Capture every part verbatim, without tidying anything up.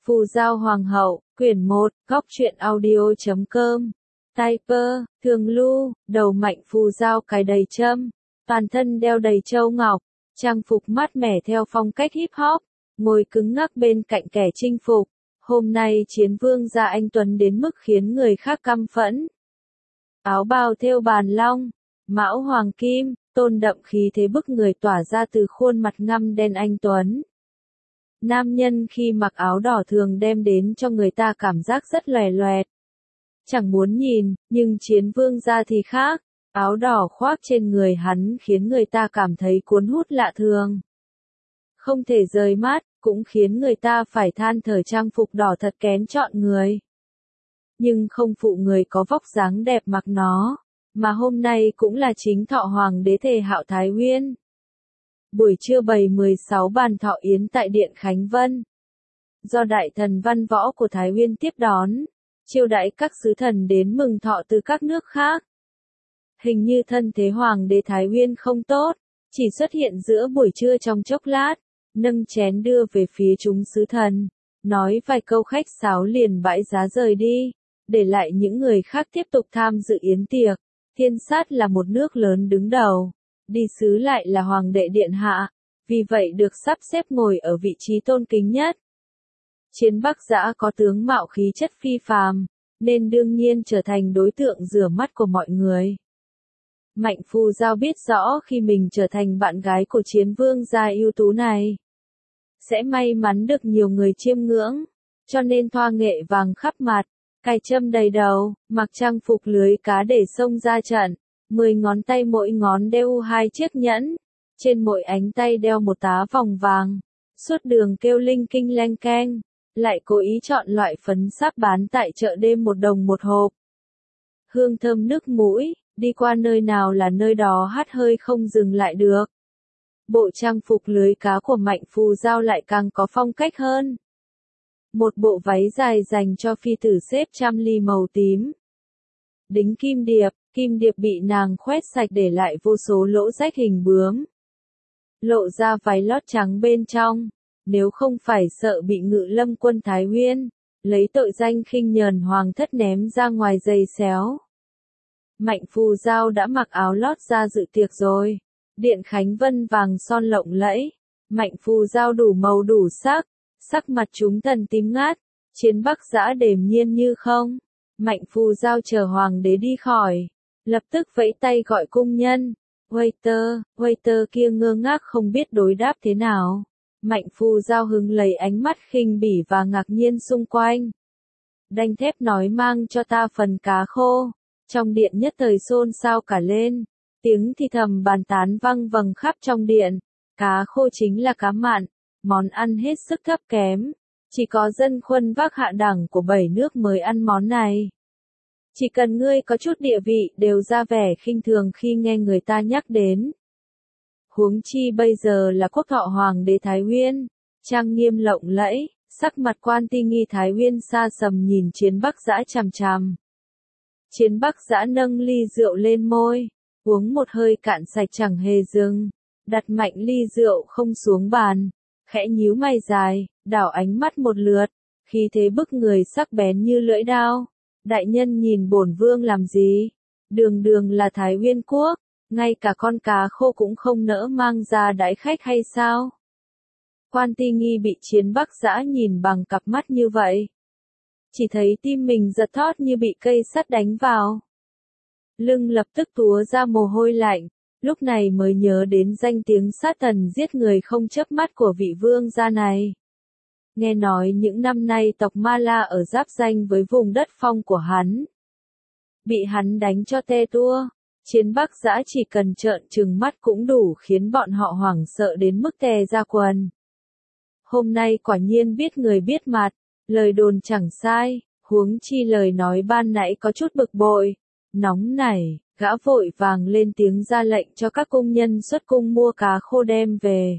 Phù Giao Hoàng hậu, quyển một, góc truyện audio chấm com. Typer, thường lưu, đầu mạnh phù giao cái đầy châm, toàn thân đeo đầy châu ngọc, trang phục mát mẻ theo phong cách hip hop, ngồi cứng ngắc bên cạnh kẻ chinh phục. Hôm nay chiến vương gia anh tuấn đến mức khiến người khác căm phẫn. Áo bào thêu bàn long, mão hoàng kim, tôn đậm khí thế bức người tỏa ra từ khuôn mặt ngăm đen anh tuấn. Nam nhân khi mặc áo đỏ thường đem đến cho người ta cảm giác rất lòe loẹt. Chẳng muốn nhìn, nhưng chiến vương gia thì khác, áo đỏ khoác trên người hắn khiến người ta cảm thấy cuốn hút lạ thường. Không thể rời mắt, cũng khiến người ta phải than thở trang phục đỏ thật kén chọn người. Nhưng không phụ người có vóc dáng đẹp mặc nó, mà hôm nay cũng là chính thọ hoàng đế Thề Hạo Thái Uyên. Buổi trưa bày mười sáu bàn thọ yến tại Điện Khánh Vân. Do đại thần văn võ của Thái Uyên tiếp đón, chiêu đãi các sứ thần đến mừng thọ từ các nước khác. Hình như thân thế hoàng đế Thái Uyên không tốt, chỉ xuất hiện giữa buổi trưa trong chốc lát, nâng chén đưa về phía chúng sứ thần, nói vài câu khách sáo liền bãi giá rời đi, để lại những người khác tiếp tục tham dự yến tiệc. Thiên sát là một nước lớn đứng đầu, đi sứ lại là hoàng đệ điện hạ, vì vậy được sắp xếp ngồi ở vị trí tôn kính nhất. Chiến Bắc Dã có tướng mạo khí chất phi phàm, nên đương nhiên trở thành đối tượng rửa mắt của mọi người. Mạnh Phù Giao biết rõ khi mình trở thành bạn gái của chiến vương gia ưu tú này, sẽ may mắn được nhiều người chiêm ngưỡng, cho nên thoa nghệ vàng khắp mặt, cài châm đầy đầu, mặc trang phục lưới cá để xông ra trận, mười ngón tay mỗi ngón đeo hai chiếc nhẫn, trên mỗi ánh tay đeo một tá vòng vàng, suốt đường kêu linh kinh leng keng, lại cố ý chọn loại phấn sáp bán tại chợ đêm một đồng một hộp. Hương thơm nước mũi, đi qua nơi nào là nơi đó hắt hơi không dừng lại được. Bộ trang phục lưới cá của Mạnh Phù Giao lại càng có phong cách hơn. Một bộ váy dài dành cho phi tử xếp trăm ly màu tím. Đính kim điệp, kim điệp bị nàng khoét sạch để lại vô số lỗ rách hình bướm. Lộ ra váy lót trắng bên trong, nếu không phải sợ bị Ngự Lâm quân Thái Uyên lấy tội danh khinh nhờn hoàng thất ném ra ngoài giày xéo. Mạnh Phù Giao đã mặc áo lót ra dự tiệc rồi. Điện Khánh Vân vàng son lộng lẫy, Mạnh Phù Giao đủ màu đủ sắc, sắc mặt chúng thần tím ngát, Chiến Bắc Dã đềm nhiên như không. Mạnh Phù Giao chờ hoàng đế đi khỏi, lập tức vẫy tay gọi cung nhân. Waiter, waiter kia ngơ ngác không biết đối đáp thế nào. Mạnh Phù Giao hứng lấy ánh mắt khinh bỉ và ngạc nhiên xung quanh. Đanh thép nói mang cho ta phần cá khô. Trong điện nhất thời xôn xao cả lên, tiếng thì thầm bàn tán văng vẳng khắp trong điện. Cá khô chính là cá mặn, món ăn hết sức thấp kém, chỉ có dân khuân vác hạ đẳng của bảy nước mới ăn món này. Chỉ cần ngươi có chút địa vị đều ra vẻ khinh thường khi nghe người ta nhắc đến. Huống chi bây giờ là quốc thọ hoàng đế Thái Uyên, trang nghiêm lộng lẫy, sắc mặt Quan Ti Nghi Thái Uyên xa sầm nhìn Chiến Bắc Dã chằm chằm. Chiến Bắc Dã nâng ly rượu lên môi, uống một hơi cạn sạch chẳng hề dừng, đặt mạnh ly rượu không xuống bàn, khẽ nhíu mày dài, đảo ánh mắt một lượt, khí thế bức người sắc bén như lưỡi dao. Đại nhân nhìn bổn vương làm gì? Đường đường là Thái Uyên quốc, ngay cả con cá khô cũng không nỡ mang ra đãi khách hay sao? Quan Ti Nghi bị Chiến Bắc Dã nhìn bằng cặp mắt như vậy, chỉ thấy tim mình giật thót như bị cây sắt đánh vào. Lưng lập tức túa ra mồ hôi lạnh, lúc này mới nhớ đến danh tiếng sát thần giết người không chớp mắt của vị vương gia này. Nghe nói những năm nay tộc Ma La ở giáp ranh với vùng đất phong của hắn, bị hắn đánh cho tê tua. Chiến Bắc Dã chỉ cần trợn trừng mắt cũng đủ khiến bọn họ hoảng sợ đến mức tè ra quần. Hôm nay quả nhiên biết người biết mặt, lời đồn chẳng sai, huống chi lời nói ban nãy có chút bực bội. Nóng nảy, gã vội vàng lên tiếng ra lệnh cho các cung nhân xuất cung mua cá khô đem về.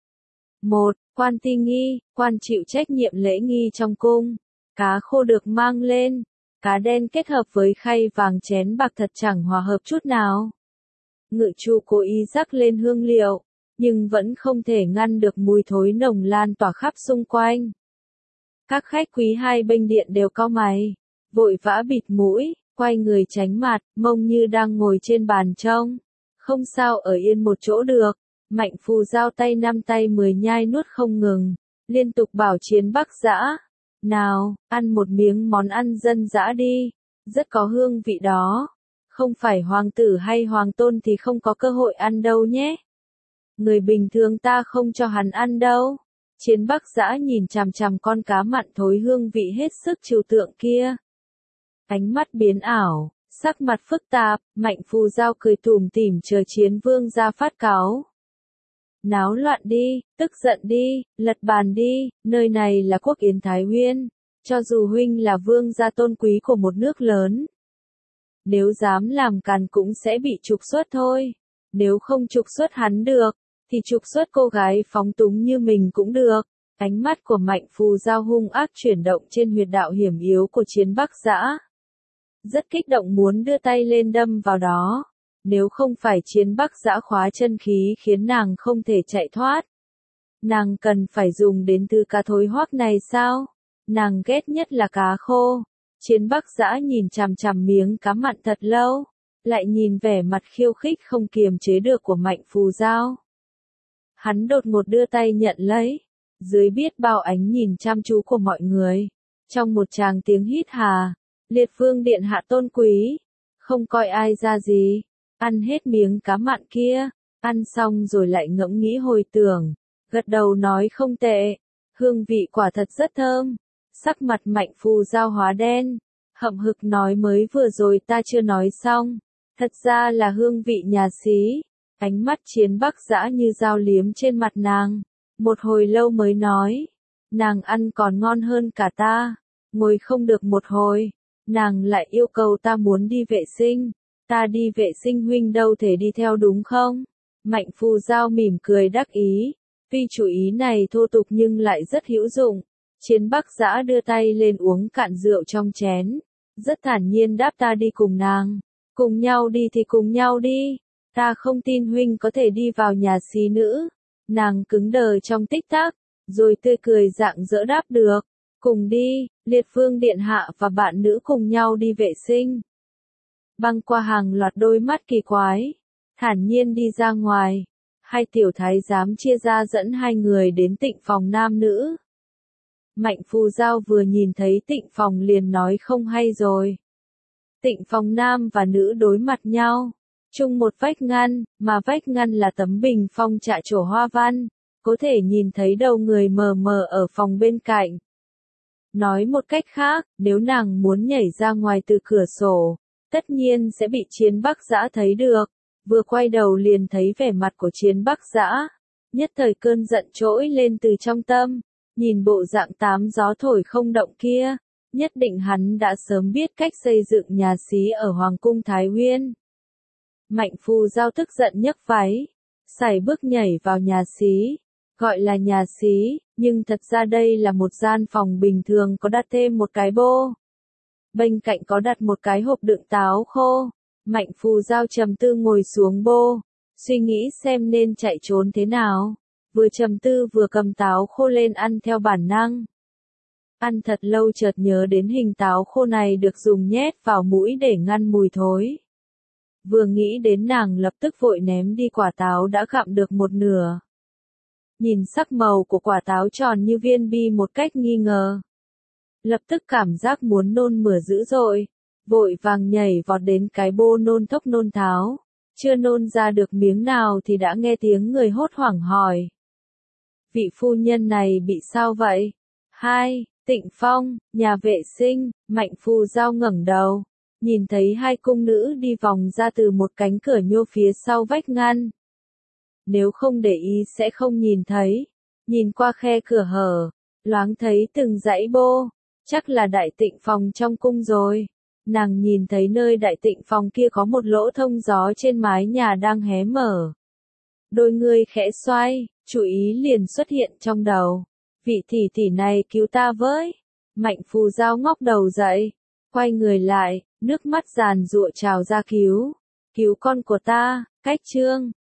Một, Quan Ti Nghi, quan chịu trách nhiệm lễ nghi trong cung. Cá khô được mang lên, cá đen kết hợp với khay vàng chén bạc thật chẳng hòa hợp chút nào. Ngự trụ cố ý rắc lên hương liệu, nhưng vẫn không thể ngăn được mùi thối nồng lan tỏa khắp xung quanh. Các khách quý hai bên điện đều cau mày, vội vã bịt mũi, quay người tránh mặt, mông như đang ngồi trên bàn trông. Không sao ở yên một chỗ được. Mạnh Phù Giao tay năm tay mười nhai nuốt không ngừng, liên tục bảo Chiến Bắc Dã, nào, ăn một miếng món ăn dân dã đi, rất có hương vị đó. Không phải hoàng tử hay hoàng tôn thì không có cơ hội ăn đâu nhé. Người bình thường ta không cho hắn ăn đâu. Chiến Bắc Dã nhìn chằm chằm con cá mặn thối hương vị hết sức trừu tượng kia. Ánh mắt biến ảo, sắc mặt phức tạp, Mạnh Phù Giao cười tủm tỉm chờ Chiến Vương ra phát cáo. Náo loạn đi, tức giận đi, lật bàn đi, nơi này là quốc yến Thái Huyên, cho dù huynh là vương gia tôn quý của một nước lớn. Nếu dám làm càn cũng sẽ bị trục xuất thôi, nếu không trục xuất hắn được, thì trục xuất cô gái phóng túng như mình cũng được. Ánh mắt của Mạnh Phù Giao hung ác chuyển động trên huyệt đạo hiểm yếu của Chiến Bắc Dã. Rất kích động muốn đưa tay lên đâm vào đó. Nếu không phải Chiến Bắc Dã khóa chân khí khiến nàng không thể chạy thoát. Nàng cần phải dùng đến thứ cá thối hoắc này sao? Nàng ghét nhất là cá khô. Chiến Bắc Dã nhìn chằm chằm miếng cá mặn thật lâu, lại nhìn vẻ mặt khiêu khích không kiềm chế được của Mạnh Phù Giao. Hắn đột ngột đưa tay nhận lấy, dưới biết bao ánh nhìn chăm chú của mọi người. Trong một tràng tiếng hít hà, Liệt Vương điện hạ tôn quý, không coi ai ra gì, ăn hết miếng cá mặn kia, ăn xong rồi lại ngẫm nghĩ hồi tưởng, gật đầu nói không tệ, hương vị quả thật rất thơm. Sắc mặt Mạnh Phù Giao hóa đen, hậm hực nói mới vừa rồi ta chưa nói xong, thật ra là hương vị nhà xí. Ánh mắt Chiến Bắc Dã như dao liếm trên mặt nàng, một hồi lâu mới nói, nàng ăn còn ngon hơn cả ta. Ngồi không được một hồi, nàng lại yêu cầu ta muốn đi vệ sinh, ta đi vệ sinh huynh đâu thể đi theo đúng không? Mạnh Phù Giao mỉm cười đắc ý, tuy chủ ý này thô tục nhưng lại rất hữu dụng. Chiến Bắc Dã đưa tay lên uống cạn rượu trong chén, rất thản nhiên đáp ta đi cùng nàng, cùng nhau đi thì cùng nhau đi, ta không tin huynh có thể đi vào nhà xí nữ. Nàng cứng đờ trong tích tắc, rồi tươi cười rạng rỡ đáp được, cùng đi, Liệt Vương điện hạ và bạn nữ cùng nhau đi vệ sinh. Băng qua hàng loạt đôi mắt kỳ quái, thản nhiên đi ra ngoài, hai tiểu thái giám chia ra dẫn hai người đến tịnh phòng nam nữ. Mạnh Phù Giao vừa nhìn thấy tịnh phòng liền nói không hay rồi. Tịnh phòng nam và nữ đối mặt nhau, chung một vách ngăn, mà vách ngăn là tấm bình phong trạ trổ hoa văn, có thể nhìn thấy đầu người mờ mờ ở phòng bên cạnh. Nói một cách khác, nếu nàng muốn nhảy ra ngoài từ cửa sổ, tất nhiên sẽ bị Chiến Bắc Dã thấy được. Vừa quay đầu liền thấy vẻ mặt của Chiến Bắc Dã, nhất thời cơn giận trỗi lên từ trong tâm. Nhìn bộ dạng tám gió thổi không động kia, nhất định hắn đã sớm biết cách xây dựng nhà xí ở Hoàng cung Thái Huyên. Mạnh Phù Giao tức giận nhấc váy, sải bước nhảy vào nhà xí, gọi là nhà xí, nhưng thật ra đây là một gian phòng bình thường có đặt thêm một cái bô. Bên cạnh có đặt một cái hộp đựng táo khô. Mạnh Phù Giao trầm tư ngồi xuống bô, suy nghĩ xem nên chạy trốn thế nào. Vừa trầm tư vừa cầm táo khô lên ăn theo bản năng. Ăn thật lâu chợt nhớ đến hình táo khô này được dùng nhét vào mũi để ngăn mùi thối. Vừa nghĩ đến nàng lập tức vội ném đi quả táo đã gặm được một nửa. Nhìn sắc màu của quả táo tròn như viên bi một cách nghi ngờ. Lập tức cảm giác muốn nôn mửa dữ dội, vội vàng nhảy vọt đến cái bô nôn thốc nôn tháo. Chưa nôn ra được miếng nào thì đã nghe tiếng người hốt hoảng hỏi. Vị phu nhân này bị sao vậy? Hai, Tịnh Phong, nhà vệ sinh. Mạnh Phù Giao ngẩng đầu, nhìn thấy hai cung nữ đi vòng ra từ một cánh cửa nhô phía sau vách ngăn. Nếu không để ý sẽ không nhìn thấy. Nhìn qua khe cửa hở, loáng thấy từng dãy bô, chắc là đại tịnh phòng trong cung rồi. Nàng nhìn thấy nơi đại tịnh phòng kia có một lỗ thông gió trên mái nhà đang hé mở. Đôi người khẽ xoay, chú ý liền xuất hiện trong đầu. Vị tỷ tỷ này cứu ta với. Mạnh Phù Giao ngóc đầu dậy, quay người lại, nước mắt giàn giụa trào ra cứu. Cứu con của ta, cách chương.